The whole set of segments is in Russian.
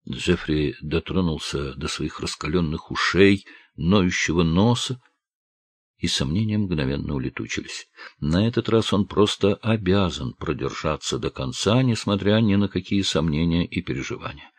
Джеффри дотронулся до своих раскаленных ушей, ноющего носа, и сомнения мгновенно улетучились. На этот раз он просто обязан продержаться до конца, несмотря ни на какие сомнения и переживания.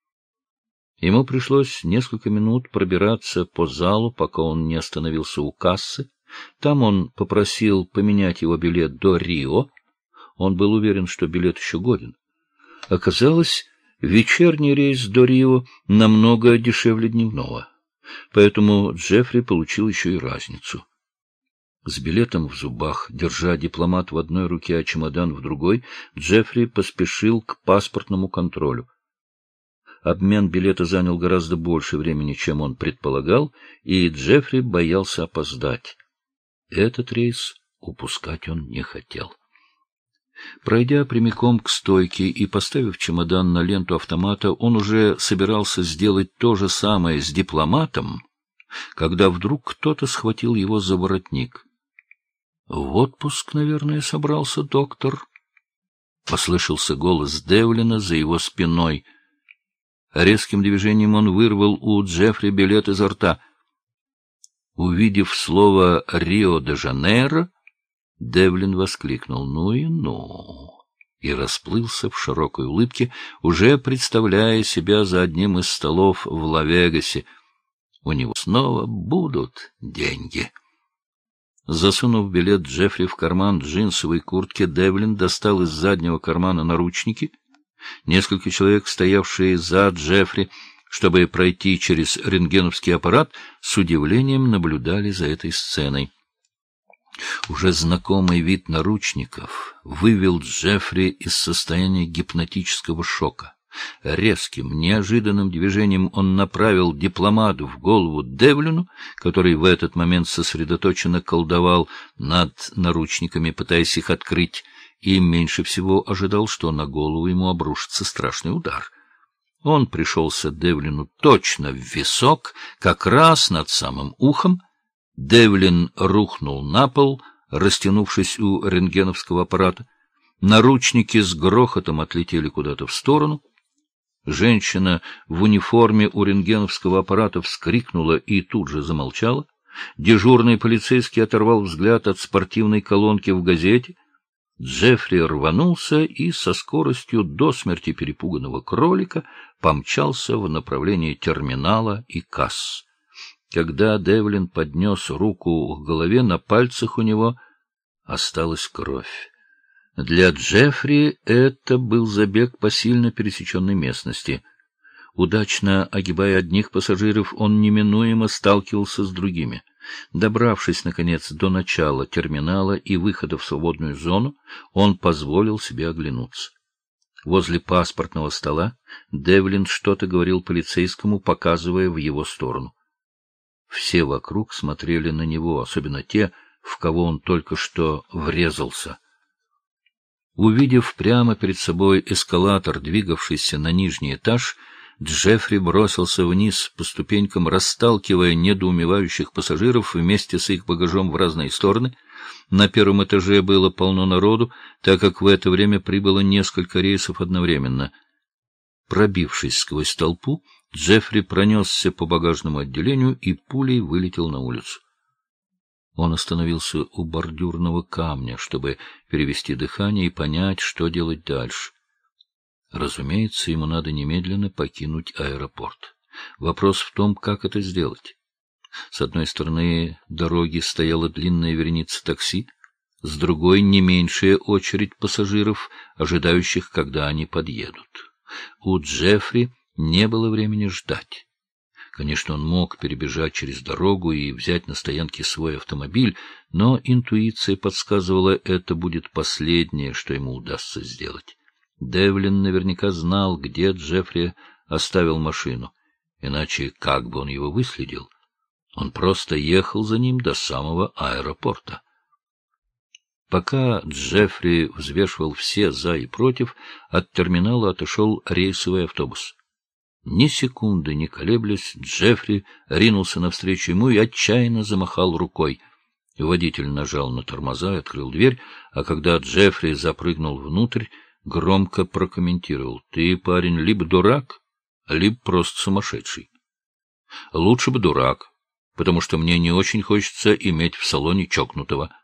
Ему пришлось несколько минут пробираться по залу, пока он не остановился у кассы. Там он попросил поменять его билет до Рио. Он был уверен, что билет еще годен. Оказалось, вечерний рейс до Рио намного дешевле дневного, поэтому Джеффри получил еще и разницу. С билетом в зубах, держа дипломат в одной руке, а чемодан в другой, Джеффри поспешил к паспортному контролю. Обмен билета занял гораздо больше времени, чем он предполагал, и Джеффри боялся опоздать. Этот рейс упускать он не хотел. Пройдя прямиком к стойке и поставив чемодан на ленту автомата, он уже собирался сделать то же самое с дипломатом, когда вдруг кто-то схватил его за воротник. — В отпуск, наверное, собрался доктор. Послышался голос Девлина за его спиной. Резким движением он вырвал у Джеффри билет изо рта. Увидев слово «Рио-де-Жанейро», Девлин воскликнул «Ну и ну!» и расплылся в широкой улыбке, уже представляя себя за одним из столов в Ла-Вегасе. У него снова будут деньги. Засунув билет Джеффри в карман джинсовой куртки, Девлин достал из заднего кармана наручники. Несколько человек, стоявшие за Джеффри, чтобы пройти через рентгеновский аппарат, с удивлением наблюдали за этой сценой. Уже знакомый вид наручников вывел Джеффри из состояния гипнотического шока. Резким, неожиданным движением он направил дипломат в голову Девлину, который в этот момент сосредоточенно колдовал над наручниками, пытаясь их открыть, и меньше всего ожидал, что на голову ему обрушится страшный удар. Он пришелся Девлину точно в висок, как раз над самым ухом. Девлин рухнул на пол, растянувшись у рентгеновского аппарата. Наручники с грохотом отлетели куда-то в сторону. Женщина в униформе у рентгеновского аппарата вскрикнула и тут же замолчала. Дежурный полицейский оторвал взгляд от спортивной колонки в газете. Джеффри рванулся и со скоростью до смерти перепуганного кролика помчался в направлении терминала и касс. Когда Девлин поднес руку к голове, на пальцах у него осталась кровь. Для Джеффри это был забег по сильно пересеченной местности. Удачно огибая одних пассажиров, он неминуемо сталкивался с другими. Добравшись, наконец, до начала терминала и выхода в свободную зону, он позволил себе оглянуться. Возле паспортного стола Девлин что-то говорил полицейскому, показывая в его сторону. Все вокруг смотрели на него, особенно те, в кого он только что врезался. Увидев прямо перед собой эскалатор, двигавшийся на нижний этаж, Джеффри бросился вниз по ступенькам, расталкивая недоумевающих пассажиров вместе с их багажом в разные стороны. На первом этаже было полно народу, так как в это время прибыло несколько рейсов одновременно. Пробившись сквозь толпу, Джеффри пронесся по багажному отделению и пулей вылетел на улицу. Он остановился у бордюрного камня, чтобы перевести дыхание и понять, что делать дальше. Разумеется, ему надо немедленно покинуть аэропорт. Вопрос в том, как это сделать. С одной стороны дороги стояла длинная вереница такси, с другой — не меньшая очередь пассажиров, ожидающих, когда они подъедут. У Джеффри не было времени ждать. Конечно, он мог перебежать через дорогу и взять на стоянке свой автомобиль, но интуиция подсказывала, это будет последнее, что ему удастся сделать. Девлин наверняка знал, где Джеффри оставил машину, иначе как бы он его выследил? Он просто ехал за ним до самого аэропорта. Пока Джеффри взвешивал все «за» и «против», от терминала отошел рейсовый автобус. Ни секунды не колеблясь, Джеффри ринулся навстречу ему и отчаянно замахал рукой. Водитель нажал на тормоза и открыл дверь, а когда Джеффри запрыгнул внутрь, громко прокомментировал: — Ты, парень, либо дурак, либо просто сумасшедший. Лучше бы дурак, потому что мне не очень хочется иметь в салоне чокнутого.